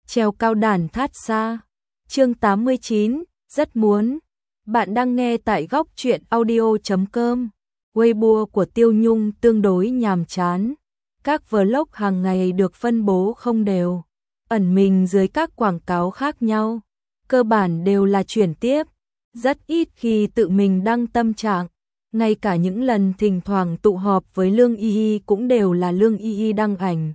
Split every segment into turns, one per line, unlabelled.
treo cao đàn thát xa. Chương 89, rất muốn. Bạn đang nghe tại góc truyện audio.com. Weibo của Tiêu Nhung tương đối nhàm chán. Các vlog hàng ngày được phân bố không đều, ẩn mình dưới các quảng cáo khác nhau. Cơ bản đều là chuyển tiếp, rất ít khi tự mình đăng tâm trạng. Ngay cả những lần thỉnh thoảng tụ họp với Lương Y Y cũng đều là Lương Y Y đăng ảnh.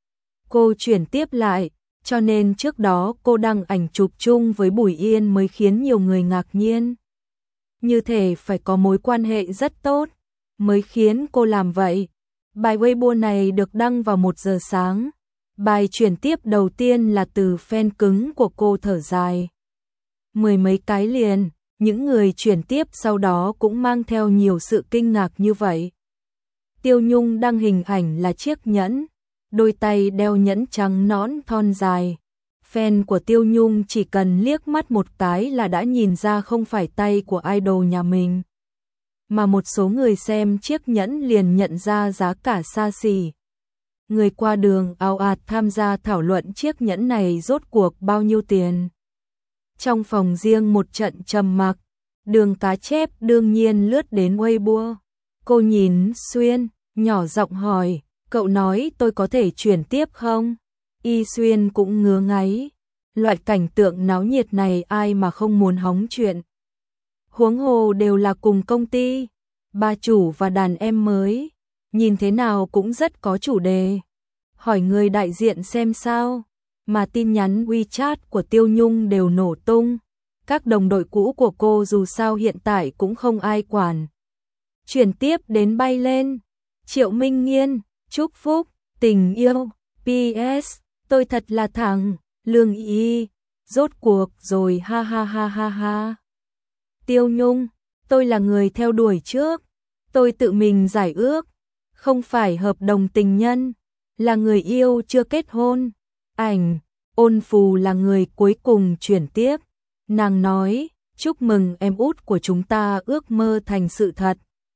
Cô chuyển tiếp lại, cho nên trước đó cô đăng ảnh chụp chung với Bùi Yên mới khiến nhiều người ngạc nhiên. Như thể phải có mối quan hệ rất tốt mới khiến cô làm vậy. Bài Weibo này được đăng vào 1 giờ sáng. Bài chuyển tiếp đầu tiên là từ fan cứng của cô thở dài. 10 mấy cái liền, những người chuyển tiếp sau đó cũng mang theo nhiều sự kinh ngạc như vậy. Tiêu Nhung đăng hình ảnh là chiếc nhẫn, đôi tay đeo nhẫn trắng nõn thon dài. Fan của Tiêu Nhung chỉ cần liếc mắt một cái là đã nhìn ra không phải tay của idol nhà mình. Mà một số người xem chiếc nhẫn liền nhận ra giá cả xa xỉ. Người qua đường ào ạt tham gia thảo luận chiếc nhẫn này rốt cuộc bao nhiêu tiền. Trong phòng riêng một trận trầm mặc, Đường Cá Chép đương nhiên lướt đến Weibo. Cô nhìn Xuyên, nhỏ giọng hỏi, cậu nói tôi có thể chuyển tiếp không? Y Xuyên cũng ngứa ngáy. Loại cảnh tượng náo nhiệt này ai mà không muốn hóng chuyện. Huống hồ đều là cùng công ty, bà chủ và đàn em mới, nhìn thế nào cũng rất có chủ đề. Hỏi người đại diện xem sao, mà tin nhắn WeChat của Tiêu Nhung đều nổ tung. Các đồng đội cũ của cô dù sao hiện tại cũng không ai quản. Chuyển tiếp đến bay lên. Triệu Minh Nghiên, chúc phúc, tình yêu, PS, tôi thật là thằng, Lương Y, rốt cuộc rồi ha ha ha ha ha. Tiêu Nhung, tôi là người theo đuổi trước, tôi tự mình giải ước, không phải hợp đồng tình nhân, là người yêu chưa kết hôn. Ảnh, Ôn Phù là người cuối cùng chuyển tiếp. Nàng nói, chúc mừng em út của chúng ta ước mơ thành sự thật.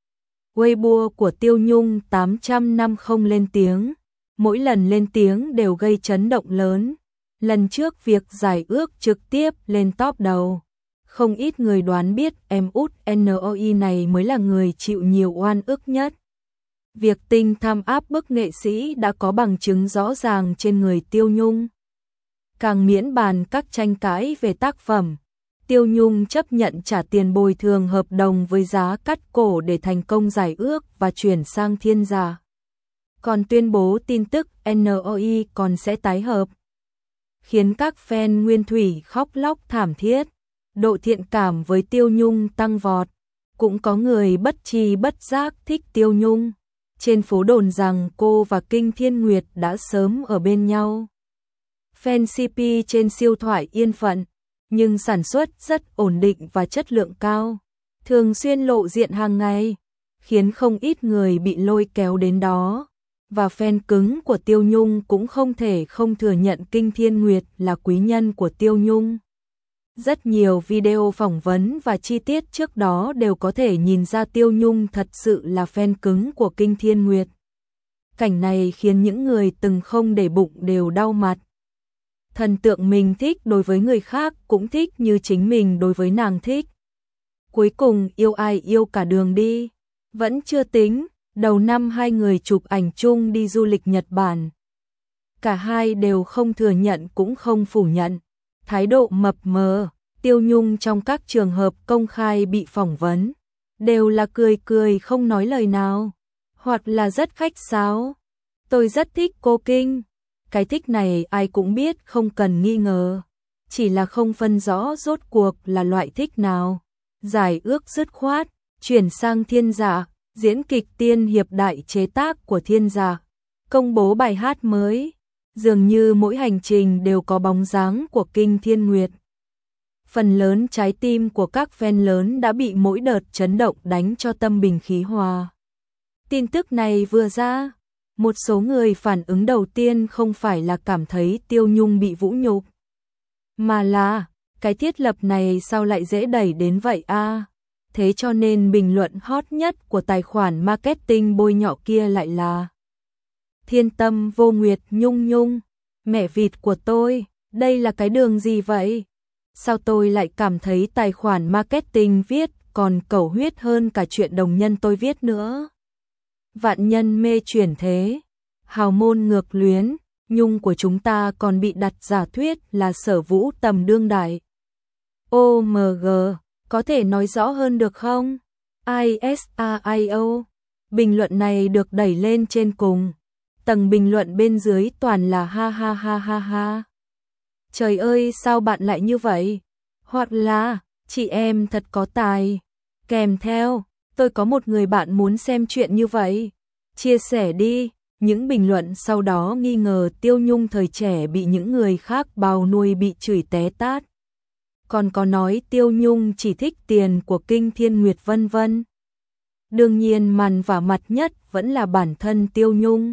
Weibo của Tiêu Nhung 800 năm không lên tiếng, mỗi lần lên tiếng đều gây chấn động lớn. Lần trước việc giải ước trực tiếp lên top đầu. Không ít người đoán biết em út NOI này mới là người chịu nhiều oan ức nhất. Việc Tinh tham áp bức nghệ sĩ đã có bằng chứng rõ ràng trên người Tiêu Nhung. Càng miễn bàn các tranh cãi về tác phẩm, Tiêu Nhung chấp nhận trả tiền bồi thường hợp đồng với giá cắt cổ để thành công giải ước và chuyển sang Thiên Gia. Còn tuyên bố tin tức NOI còn sẽ tái hợp, khiến các fan Nguyên Thủy khóc lóc thảm thiết. Độ thiện cảm với Tiêu Nhung tăng vọt, cũng có người bất tri bất giác thích Tiêu Nhung. Trên phố đồn rằng cô và Kinh Thiên Nguyệt đã sớm ở bên nhau. Fan CP trên siêu thoại yên phận, nhưng sản xuất rất ổn định và chất lượng cao, thường xuyên lộ diện hàng ngày, khiến không ít người bị lôi kéo đến đó. Và fan cứng của Tiêu Nhung cũng không thể không thừa nhận Kinh Thiên Nguyệt là quý nhân của Tiêu Nhung. Rất nhiều video phỏng vấn và chi tiết trước đó đều có thể nhìn ra Tiêu Nhung thật sự là fan cứng của Kinh Thiên Nguyệt. Cảnh này khiến những người từng không để bụng đều đau mặt. Thần tượng mình thích đối với người khác cũng thích như chính mình đối với nàng thích. Cuối cùng yêu ai yêu cả đường đi. Vẫn chưa tính, đầu năm hai người chụp ảnh chung đi du lịch Nhật Bản. Cả hai đều không thừa nhận cũng không phủ nhận. Thái độ mập mờ, Tiêu Nhung trong các trường hợp công khai bị phỏng vấn, đều là cười cười không nói lời nào, hoặc là rất khách sáo. Tôi rất thích cô Kinh. Cái thích này ai cũng biết không cần nghi ngờ, chỉ là không phân rõ rốt cuộc là loại thích nào. Giải ước dứt khoát, chuyển sang Thiên Gia, diễn kịch tiên hiệp đại chế tác của Thiên Gia, công bố bài hát mới. Dường như mỗi hành trình đều có bóng dáng của Kinh Thiên Nguyệt. Phần lớn trái tim của các fan lớn đã bị mỗi đợt chấn động đánh cho tâm bình khí hòa. Tin tức này vừa ra, một số người phản ứng đầu tiên không phải là cảm thấy Tiêu Nhung bị vũ nhục, mà là cái thiết lập này sao lại dễ đẩy đến vậy a? Thế cho nên bình luận hot nhất của tài khoản marketing bôi nhọ kia lại là Thiên Tâm Vô Nguyệt Nhung Nhung, mẹ vịt của tôi, Đây là cái đường gì vậy? Sao tôi lại cảm thấy tài khoản marketing viết còn cầu huyết hơn cả chuyện đồng nhân tôi viết nữa. Vạn nhân mê chuyển thế, hào môn ngược luyến, nhung của chúng ta còn bị đặt giả thuyết là sở vũ tầm đương đại. OMG, có thể nói rõ hơn được không? ISAIO. Bình luận này được đẩy lên trên cùng. Tầng bình luận bên dưới toàn là ha ha ha ha ha. Trời ơi, sao bạn lại như vậy? Hoặc là, chị em thật có tài. Kèm theo, tôi có một người bạn muốn xem chuyện như vậy. Chia sẻ đi. Những bình luận sau đó nghi ngờ Tiêu Nhung thời trẻ bị những người khác bào nuôi bị chửi té tát. Còn có nói Tiêu Nhung chỉ thích tiền của Kinh Thiên Nguyệt vân vân. Đương nhiên màn vả mặt nhất vẫn là bản thân Tiêu Nhung.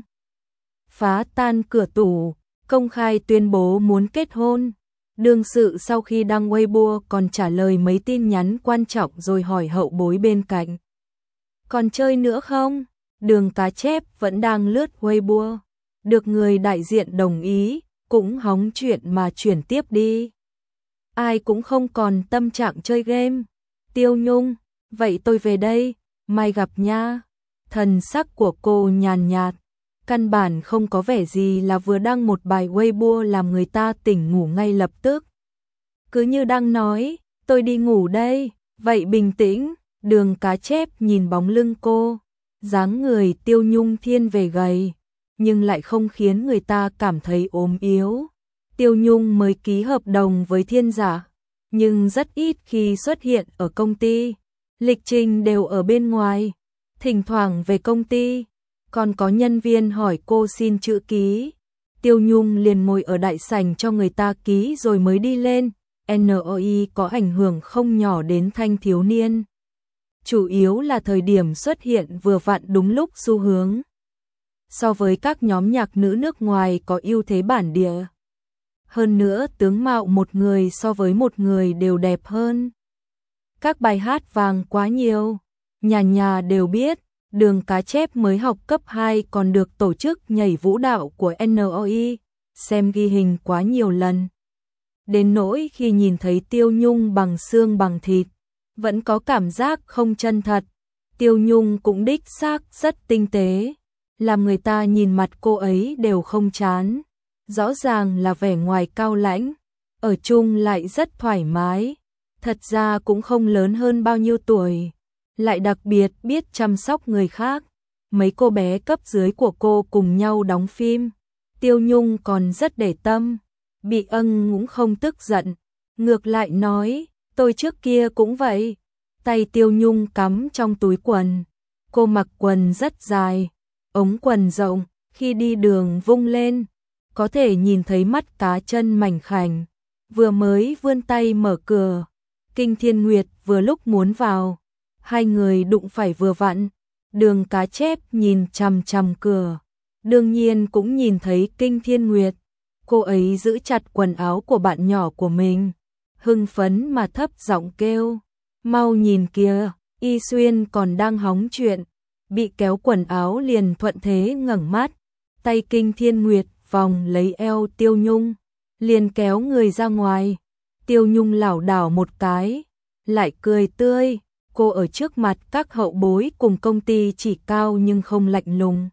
Phá tan cửa tủ, công khai tuyên bố muốn kết hôn. Đương sự sau khi đăng Weibo còn trả lời mấy tin nhắn quan trọng rồi hỏi hậu bối bên cạnh. Còn chơi nữa không? Đường cá chép vẫn đang lướt Weibo. Được người đại diện đồng ý, cũng hóng chuyện mà chuyển tiếp đi. Ai cũng không còn tâm trạng chơi game. Tiêu Nhung, vậy tôi về đây, mai gặp nha. Thần sắc của cô nhàn nhạt, căn bản không có vẻ gì là vừa đăng một bài Weibo làm người ta tỉnh ngủ ngay lập tức. Cứ như đang nói, tôi đi ngủ đây, vậy bình tĩnh. Đường cá chép nhìn bóng lưng cô, dáng người Tiêu Nhung thiên về gầy, nhưng lại không khiến người ta cảm thấy ốm yếu. Tiêu Nhung mới ký hợp đồng với Thiên Giả, nhưng rất ít khi xuất hiện ở công ty, lịch trình đều ở bên ngoài, thỉnh thoảng về công ty, còn có nhân viên hỏi cô xin chữ ký. Tiêu Nhung liền ngồi ở đại sảnh cho người ta ký rồi mới đi lên. NOI có ảnh hưởng không nhỏ đến thanh thiếu niên. Chủ yếu là thời điểm xuất hiện vừa vặn đúng lúc xu hướng. So với các nhóm nhạc nữ nước ngoài có ưu thế bản địa. Hơn nữa tướng mạo một người so với một người đều đẹp hơn. Các bài hát vàng quá nhiều, nhà nhà đều biết. Đường cá chép mới học cấp 2 còn được tổ chức nhảy vũ đạo của NOI, xem ghi hình quá nhiều lần. Đến nỗi khi nhìn thấy Tiêu Nhung bằng xương bằng thịt, vẫn có cảm giác không chân thật. Tiêu Nhung cũng đích xác rất tinh tế, làm người ta nhìn mặt cô ấy đều không chán. Rõ ràng là vẻ ngoài cao lãnh, ở chung lại rất thoải mái. Thật ra cũng không lớn hơn bao nhiêu tuổi, lại đặc biệt biết chăm sóc người khác. Mấy cô bé cấp dưới của cô cùng nhau đóng phim, Tiêu Nhung còn rất để tâm. Bị ân cũng không tức giận, ngược lại nói, tôi trước kia cũng vậy. Tay Tiêu Nhung cắm trong túi quần, cô mặc quần rất dài, ống quần rộng, khi đi đường vung lên, có thể nhìn thấy mắt cá chân mảnh khảnh. Vừa mới vươn tay mở cửa, Kinh Thiên Nguyệt vừa lúc muốn vào, hai người đụng phải vừa vặn. Đường cá chép nhìn chằm chằm cửa, đương nhiên cũng nhìn thấy Kinh Thiên Nguyệt. Cô ấy giữ chặt quần áo của bạn nhỏ của mình, hưng phấn mà thấp giọng kêu, mau nhìn kìa, Y Xuyên còn đang hóng chuyện. Bị kéo quần áo liền thuận thế ngẩng mắt, tay Kinh Thiên Nguyệt vòng lấy eo Tiêu Nhung, liền kéo người ra ngoài. Tiêu Nhung lảo đảo một cái, lại cười tươi. Cô ở trước mặt các hậu bối cùng công ty chỉ cao nhưng không lạnh lùng,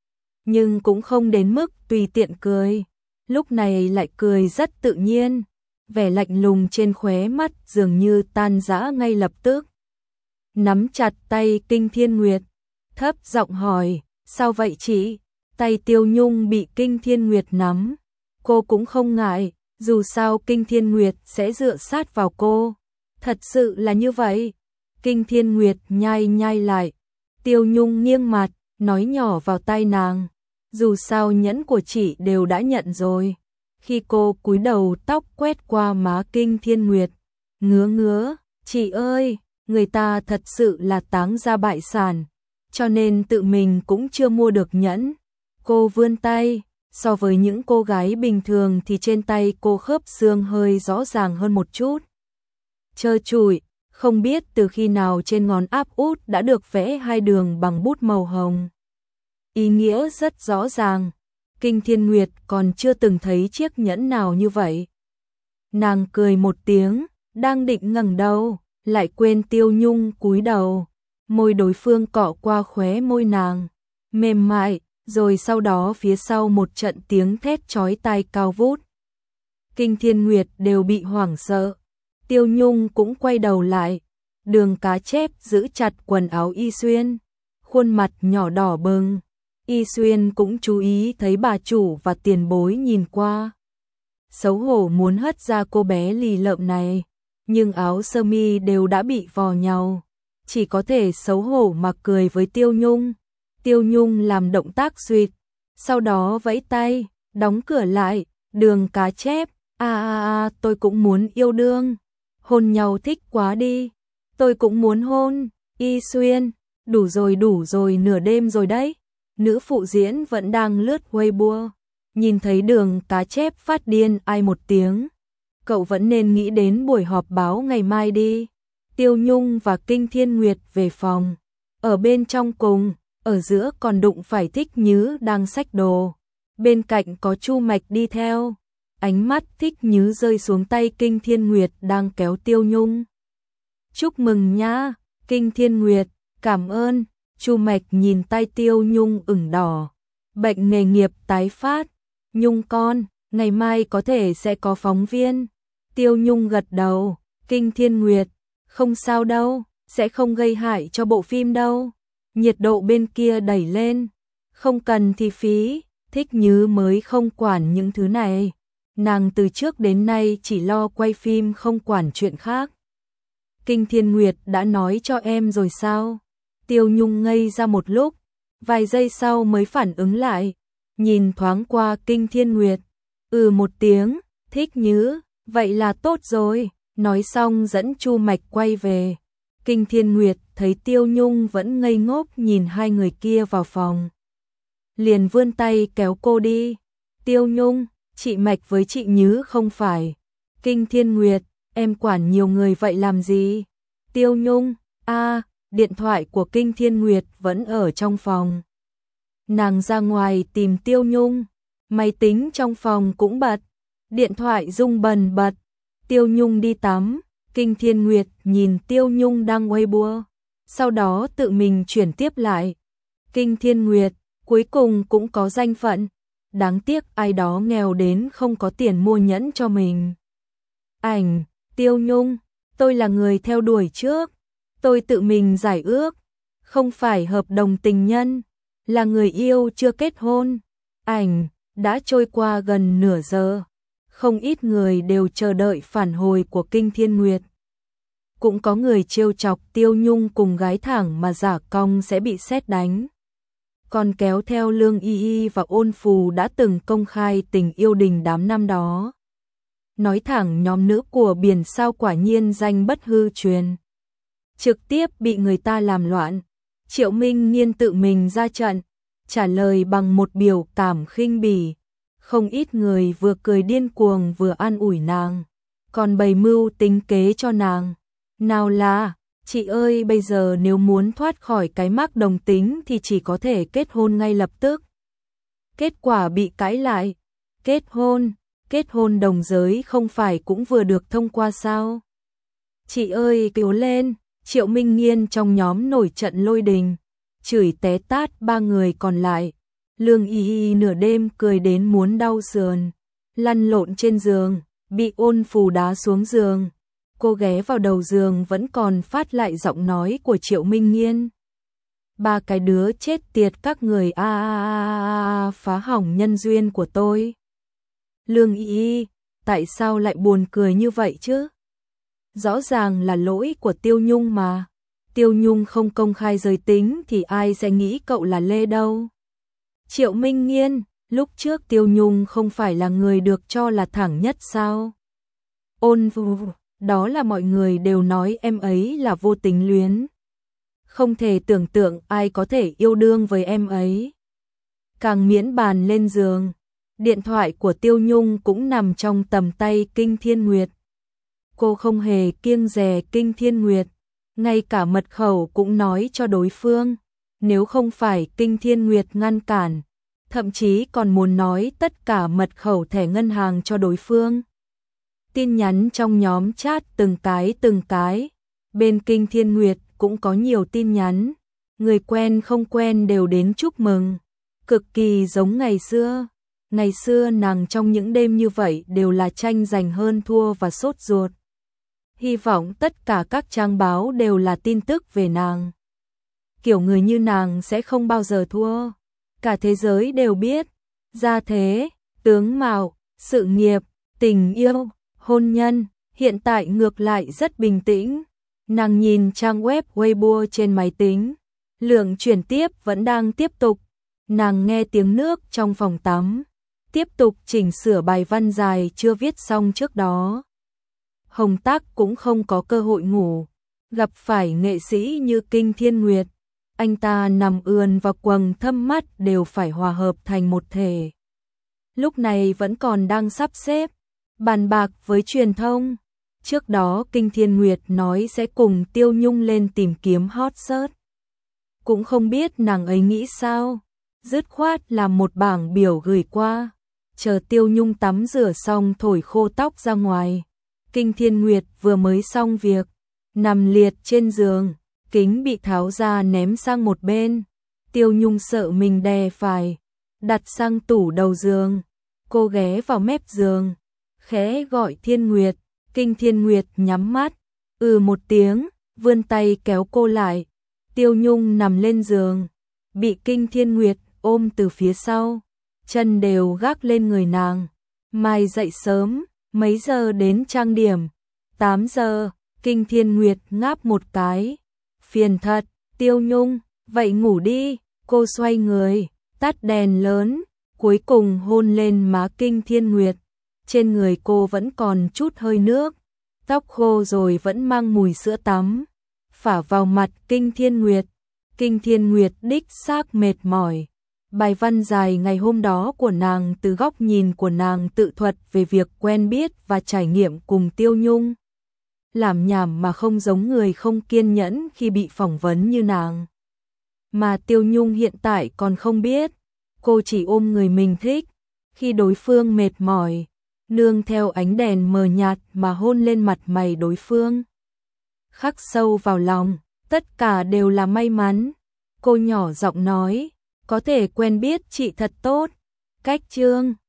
nhưng cũng không đến mức tùy tiện cười. Lúc này lại cười rất tự nhiên, vẻ lạnh lùng trên khóe mắt dường như tan rã ngay lập tức. Nắm chặt tay Kinh Thiên Nguyệt, thấp giọng hỏi, sao vậy chị? Tay Tiêu Nhung bị Kinh Thiên Nguyệt nắm, cô cũng không ngại, dù sao Kinh Thiên Nguyệt sẽ dựa sát vào cô. Thật sự là như vậy. Kinh Thiên Nguyệt nhai nhai lại. Tiêu Nhung nghiêng mặt, nói nhỏ vào tai nàng, dù sao nhẫn của chị đều đã nhận rồi. Khi cô cúi đầu, tóc quét qua má Kinh Thiên Nguyệt, ngứa ngứa, chị ơi, người ta thật sự là táng ra bại sản, cho nên tự mình cũng chưa mua được nhẫn. Cô vươn tay, so với những cô gái bình thường thì trên tay cô khớp xương hơi rõ ràng hơn một chút. Trơ trụi, không biết từ khi nào trên ngón áp út đã được vẽ hai đường bằng bút màu hồng. Ý nghĩa rất rõ ràng. Kinh Thiên Nguyệt còn chưa từng thấy chiếc nhẫn nào như vậy. Nàng cười một tiếng, đang định ngẩng đầu, lại quên Tiêu Nhung cúi đầu, môi đối phương cọ qua khóe môi nàng, mềm mại, rồi sau đó phía sau một trận tiếng thét chói tai cao vút. Kinh Thiên Nguyệt đều bị hoảng sợ. Tiêu Nhung cũng quay đầu lại, Đường Cá Chép giữ chặt quần áo Y Xuyên, khuôn mặt nhỏ đỏ bừng. Y Xuyên cũng chú ý thấy bà chủ và tiền bối nhìn qua. Xấu hổ muốn hất ra cô bé lì lợm này, nhưng áo sơ mi đều đã bị vò nhau, chỉ có thể xấu hổ mà cười với Tiêu Nhung. Tiêu Nhung làm động tác duyệt, sau đó vẫy tay, đóng cửa lại. Đường Cá Chép, tôi cũng muốn yêu đương, hôn nhau thích quá đi, tôi cũng muốn hôn. Y Xuyên, đủ rồi, nửa đêm rồi đấy. Nữ phụ diễn vẫn đang lướt Weibo, nhìn thấy Đường Cá Chép phát điên ai một tiếng. Cậu vẫn nên nghĩ đến buổi họp báo ngày mai đi. Tiêu Nhung và Kinh Thiên Nguyệt về phòng, ở bên trong cùng, ở giữa còn đụng phải Thích Nhứ đang xách đồ, bên cạnh có Chu Mạch đi theo. Ánh mắt Thích Nhứ rơi xuống tay Kinh Thiên Nguyệt đang kéo Tiêu Nhung. Chúc mừng nha, Kinh Thiên Nguyệt, cảm ơn. Chu Mạch nhìn tay Tiêu Nhung ửng đỏ, bệnh nghề nghiệp tái phát. Nhung con, ngày mai có thể sẽ có phóng viên. Tiêu Nhung gật đầu. Kinh Thiên Nguyệt, không sao đâu, sẽ không gây hại cho bộ phim đâu. Nhiệt độ bên kia đẩy lên, không cần thì phí. Thích Nhứ mới không quản những thứ này, nàng từ trước đến nay chỉ lo quay phim không quản chuyện khác. Kinh Thiên Nguyệt đã nói cho em rồi sao? Tiêu Nhung ngây ra một lúc, vài giây sau mới phản ứng lại, nhìn thoáng qua Kinh Thiên Nguyệt, một tiếng. Thích Nhứ, vậy là tốt rồi. Nói xong dẫn Chu Mạch quay về. Kinh Thiên Nguyệt thấy Tiêu Nhung vẫn ngây ngốc nhìn hai người kia vào phòng, liền vươn tay kéo cô đi. Tiêu Nhung, chị Mạch với chị Nhứ không phải. Kinh Thiên Nguyệt, em quản nhiều người vậy làm gì? Tiêu Nhung, điện thoại của Kinh Thiên Nguyệt vẫn ở trong phòng. Nàng ra ngoài tìm Tiêu Nhung, máy tính trong phòng cũng bật, điện thoại rung bần bật. Tiêu Nhung đi tắm, Kinh Thiên Nguyệt nhìn Tiêu Nhung đang Weibo, sau đó tự mình chuyển tiếp lại. Kinh Thiên Nguyệt, cuối cùng cũng có danh phận, đáng tiếc ai đó nghèo đến không có tiền mua nhẫn cho mình. Ảnh, Tiêu Nhung, tôi là người theo đuổi trước, tôi tự mình giải ước, không phải hợp đồng tình nhân, là người yêu chưa kết hôn. Ảnh, đã trôi qua gần nửa giờ, không ít người đều chờ đợi phản hồi của Kinh Thiên Nguyệt. Cũng có người trêu chọc Tiêu Nhung cùng gái thẳng mà giả cong sẽ bị sét đánh. Còn kéo theo Lương Y Y và Ôn Phù đã từng công khai tình yêu đình đám năm đó. Nói thẳng nhóm nữ của Biển Sao quả nhiên danh bất hư truyền, trực tiếp bị người ta làm loạn. Triệu Minh Nhiên tự mình ra trận, trả lời bằng một biểu cảm khinh bỉ. Không ít người vừa cười điên cuồng vừa an ủi nàng, còn bày mưu tính kế cho nàng. Nào là, chị ơi, bây giờ nếu muốn thoát khỏi cái mác đồng tính thì chỉ có thể kết hôn ngay lập tức. Kết quả bị cãi lại. Kết hôn đồng giới không phải cũng vừa được thông qua sao? Chị ơi, kêu lên. Triệu Minh Nhiên trong nhóm nổi trận lôi đình, chửi té tát ba người còn lại. Lương Y Y nửa đêm cười đến muốn đau sườn, lăn lộn trên giường, bị Ôn Phù đá xuống giường. Cô ghé vào đầu giường vẫn còn phát lại giọng nói của Triệu Minh Nhiên. Ba cái đứa chết tiệt các người phá hỏng nhân duyên của tôi. Lương Y Y, tại sao lại buồn cười như vậy chứ? Rõ ràng là lỗi của Tiêu Nhung mà. Tiêu Nhung không công khai giới tính thì ai sẽ nghĩ cậu là Lê đâu. Triệu Minh Nhiên, lúc trước Tiêu Nhung không phải là người được cho là thẳng nhất sao? Ôn Phù, đó là mọi người đều nói em ấy là vô tình luyến. Không thể tưởng tượng ai có thể yêu đương với em ấy. Càng miễn bàn lên giường, điện thoại của Tiêu Nhung cũng nằm trong tầm tay Kinh Thiên Nguyệt. Cô không hề kiêng dè Kinh Thiên Nguyệt, ngay cả mật khẩu cũng nói cho đối phương. Nếu không phải Kinh Thiên Nguyệt ngăn cản, thậm chí còn muốn nói tất cả mật khẩu thẻ ngân hàng cho đối phương. Tin nhắn trong nhóm chat từng cái. Bên Kinh Thiên Nguyệt cũng có nhiều tin nhắn, người quen không quen đều đến chúc mừng, cực kỳ giống ngày xưa. Ngày xưa nàng trong những đêm như vậy đều là tranh giành hơn thua và sốt ruột. Hy vọng tất cả các trang báo đều là tin tức về nàng. Kiểu người như nàng sẽ không bao giờ thua. Cả thế giới đều biết. Gia thế, tướng mạo, sự nghiệp, tình yêu, hôn nhân, hiện tại ngược lại rất bình tĩnh. Nàng nhìn trang web Weibo trên máy tính. Lượng chuyển tiếp vẫn đang tiếp tục. Nàng nghe tiếng nước trong phòng tắm. Tiếp tục chỉnh sửa bài văn dài chưa viết xong trước đó. Hồng Tác cũng không có cơ hội ngủ. Gặp phải nghệ sĩ như Kinh Thiên Nguyệt, anh ta nằm ườn và quầng thâm mắt đều phải hòa hợp thành một thể. Lúc này vẫn còn đang sắp xếp, bàn bạc với truyền thông. Trước đó Kinh Thiên Nguyệt nói sẽ cùng Tiêu Nhung lên tìm kiếm hot search. Cũng không biết nàng ấy nghĩ sao, dứt khoát làm một bảng biểu gửi qua. Chờ Tiêu Nhung tắm rửa xong thổi khô tóc ra ngoài. Kinh Thiên Nguyệt vừa mới xong việc, nằm liệt trên giường, kính bị tháo ra ném sang một bên. Tiêu Nhung sợ mình đè phải, đặt sang tủ đầu giường. Cô ghé vào mép giường, khẽ gọi Thiên Nguyệt. Kinh Thiên Nguyệt nhắm mắt, một tiếng, vươn tay kéo cô lại. Tiêu Nhung nằm lên giường, bị Kinh Thiên Nguyệt ôm từ phía sau, chân đều gác lên người nàng. Mai dậy sớm, mấy giờ đến trang điểm? 8 giờ, Kinh Thiên Nguyệt ngáp một cái. Phiền thật, Tiêu Nhung, vậy ngủ đi. Cô xoay người, tắt đèn lớn, cuối cùng hôn lên má Kinh Thiên Nguyệt. Trên người cô vẫn còn chút hơi nước, tóc khô rồi vẫn mang mùi sữa tắm. Phả vào mặt Kinh Thiên Nguyệt. Kinh Thiên Nguyệt đích xác mệt mỏi. Bài văn dài ngày hôm đó của nàng từ góc nhìn của nàng tự thuật về việc quen biết và trải nghiệm cùng Tiêu Nhung. Làm nhảm mà không giống người không kiên nhẫn khi bị phỏng vấn như nàng. Mà Tiêu Nhung hiện tại còn không biết, cô chỉ ôm người mình thích. Khi đối phương mệt mỏi, nương theo ánh đèn mờ nhạt mà hôn lên mặt mày đối phương. Khắc sâu vào lòng, tất cả đều là may mắn. Cô nhỏ giọng nói, có thể quen biết chị thật tốt. Cách chương